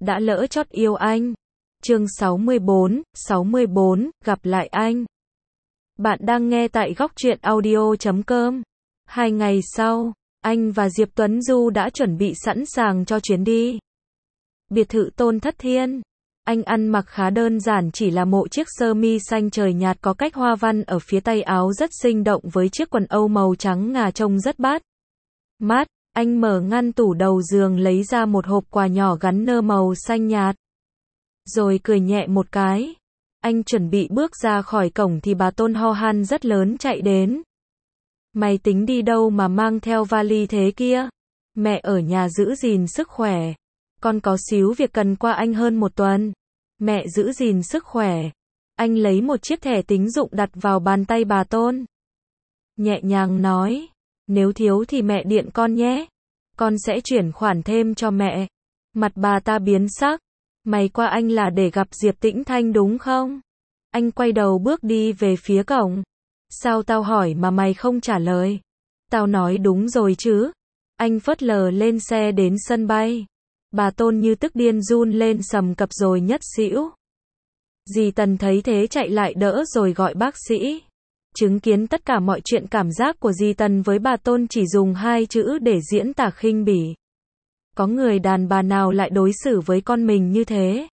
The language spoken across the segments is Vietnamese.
đã lỡ chót yêu anh. Chương 64, gặp lại anh. Bạn đang nghe tại góc truyện audio.com. 2 ngày sau, anh và Diệp Tuấn Du đã chuẩn bị sẵn sàng cho chuyến đi. Biệt thự Tôn Thất Thiên. Anh ăn mặc khá đơn giản, chỉ là một chiếc sơ mi xanh trời nhạt có cách hoa văn ở phía tay áo rất sinh động với chiếc quần âu màu trắng ngà trông rất bắt mắt. Anh mở ngăn tủ đầu giường lấy ra một hộp quà nhỏ gắn nơ màu xanh nhạt. Rồi cười nhẹ một cái. Anh chuẩn bị bước ra khỏi cổng thì bà Tôn ho han rất lớn chạy đến. Mày tính đi đâu mà mang theo vali thế kia? Mẹ ở nhà giữ gìn sức khỏe. Con có xíu việc cần qua anh hơn 1 tuần. Mẹ giữ gìn sức khỏe. Anh lấy một chiếc thẻ tín dụng đặt vào bàn tay bà Tôn. Nhẹ nhàng nói. Nếu thiếu thì mẹ điện con nhé. Con sẽ chuyển khoản thêm cho mẹ. Mặt bà ta biến sắc. Mày qua anh là để gặp Diệp Tĩnh Thanh đúng không? Anh quay đầu bước đi về phía cổng. Sao tao hỏi mà mày không trả lời? Tao nói đúng rồi chứ. Anh phớt lờ lên xe đến sân bay. Bà Tôn như tức điên run lên sầm cập rồi ngất xỉu. Dì Tần thấy thế chạy lại đỡ rồi gọi bác sĩ. Chứng kiến tất cả mọi chuyện, cảm giác của dì Tần với bà Tôn chỉ dùng 2 chữ để diễn tả khinh bỉ. Có người đàn bà nào lại đối xử với con mình như thế?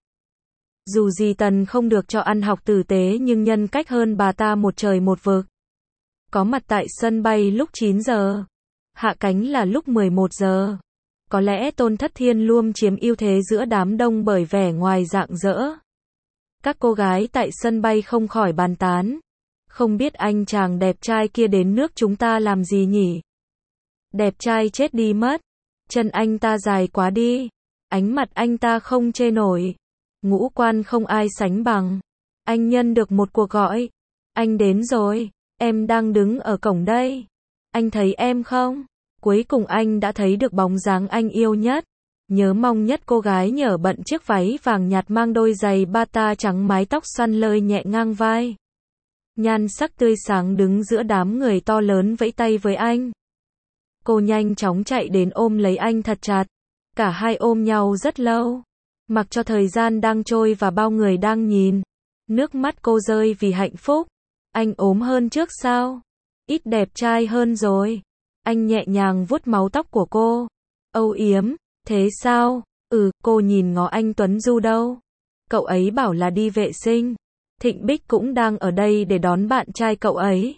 Dù dì Tần không được cho ăn học tử tế nhưng nhân cách hơn bà ta một trời một vực. Có mặt tại sân bay lúc 9 giờ. Hạ cánh là lúc 11 giờ. Có lẽ Tôn Thất Thiên luôn chiếm ưu thế giữa đám đông bởi vẻ ngoài rạng rỡ. Các cô gái tại sân bay không khỏi bàn tán. Không biết anh chàng đẹp trai kia đến nước chúng ta làm gì nhỉ? Đẹp trai chết đi mất. Chân anh ta dài quá đi. Ánh mặt anh ta không chê nổi. Ngũ quan không ai sánh bằng. Anh nhận được một cuộc gọi. Anh đến rồi. Em đang đứng ở cổng đây. Anh thấy em không? Cuối cùng anh đã thấy được bóng dáng anh yêu nhất. Nhớ mong nhất cô gái nhở bận chiếc váy vàng nhạt mang đôi giày bata trắng, mái tóc xoăn lơi nhẹ ngang vai. Nhan sắc tươi sáng đứng giữa đám người to lớn vẫy tay với anh. Cô nhanh chóng chạy đến ôm lấy anh thật chặt. Cả hai ôm nhau rất lâu. Mặc cho thời gian đang trôi và bao người đang nhìn. Nước mắt cô rơi vì hạnh phúc. Anh ốm hơn trước sao? Ít đẹp trai hơn rồi. Anh nhẹ nhàng vuốt mái tóc của cô. Âu yếm, thế sao? Cô nhìn ngó anh Tuấn Du đâu? Cậu ấy bảo là đi vệ sinh. Thịnh Bích cũng đang ở đây để đón bạn trai cậu ấy.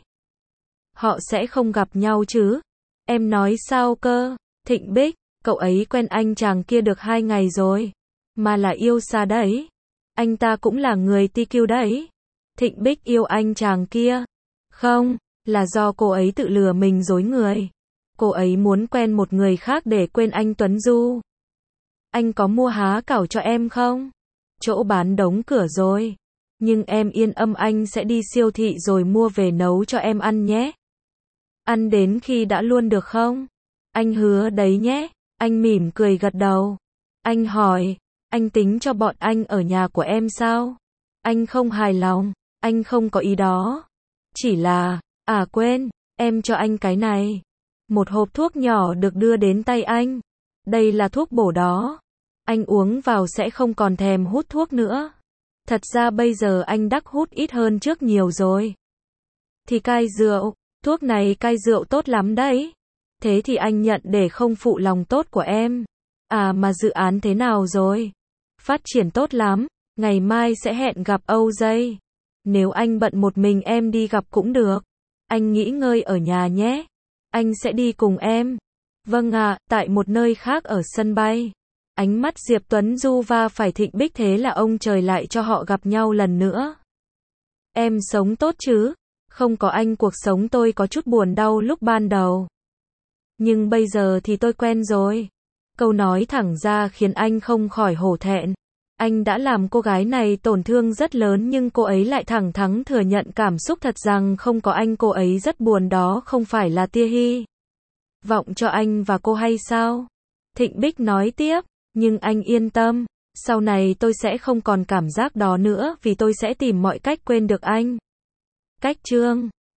Họ sẽ không gặp nhau chứ? Em nói sao cơ? Thịnh Bích, cậu ấy quen anh chàng kia được 2 ngày rồi. Mà là yêu xa đấy. Anh ta cũng là người TQ đấy. Thịnh Bích yêu anh chàng kia. Không, là do cô ấy tự lừa mình dối người. Cô ấy muốn quen một người khác để quên anh Tuấn Du. Anh có mua há cảo cho em không? Chỗ bán đóng cửa rồi. Nhưng em yên tâm, anh sẽ đi siêu thị rồi mua về nấu cho em ăn nhé. Ăn đến khi đã luôn được không? Anh hứa đấy nhé. Anh mỉm cười gật đầu. Anh hỏi, anh tính cho bọn anh ở nhà của em sao? Anh không hài lòng. Anh không có ý đó. Chỉ là, quên, em cho anh cái này. Một hộp thuốc nhỏ được đưa đến tay anh. Đây là thuốc bổ đó. Anh uống vào sẽ không còn thèm hút thuốc nữa. Thật ra bây giờ anh đắc hút ít hơn trước nhiều rồi. Thì cai rượu, thuốc này cai rượu tốt lắm đấy. Thế thì anh nhận để không phụ lòng tốt của em. Mà dự án thế nào rồi? Phát triển tốt lắm, ngày mai sẽ hẹn gặp Âu Dây. Nếu anh bận một mình em đi gặp cũng được. Anh nghỉ ngơi ở nhà nhé. Anh sẽ đi cùng em. Vâng ạ. Tại một nơi khác ở sân bay. Ánh mắt Diệp Tuấn Du va phải Thịnh Bích, thế là ông trời lại cho họ gặp nhau lần nữa. Em sống tốt chứ? Không có anh cuộc sống tôi có chút buồn đau lúc ban đầu. Nhưng bây giờ thì tôi quen rồi. Câu nói thẳng ra khiến anh không khỏi hổ thẹn. Anh đã làm cô gái này tổn thương rất lớn nhưng cô ấy lại thẳng thắn thừa nhận cảm xúc thật rằng không có anh cô ấy rất buồn, đó không phải là tia hy vọng cho anh và cô hay sao? Thịnh Bích nói tiếp, nhưng anh yên tâm, sau này tôi sẽ không còn cảm giác đó nữa vì tôi sẽ tìm mọi cách quên được anh. Cách chương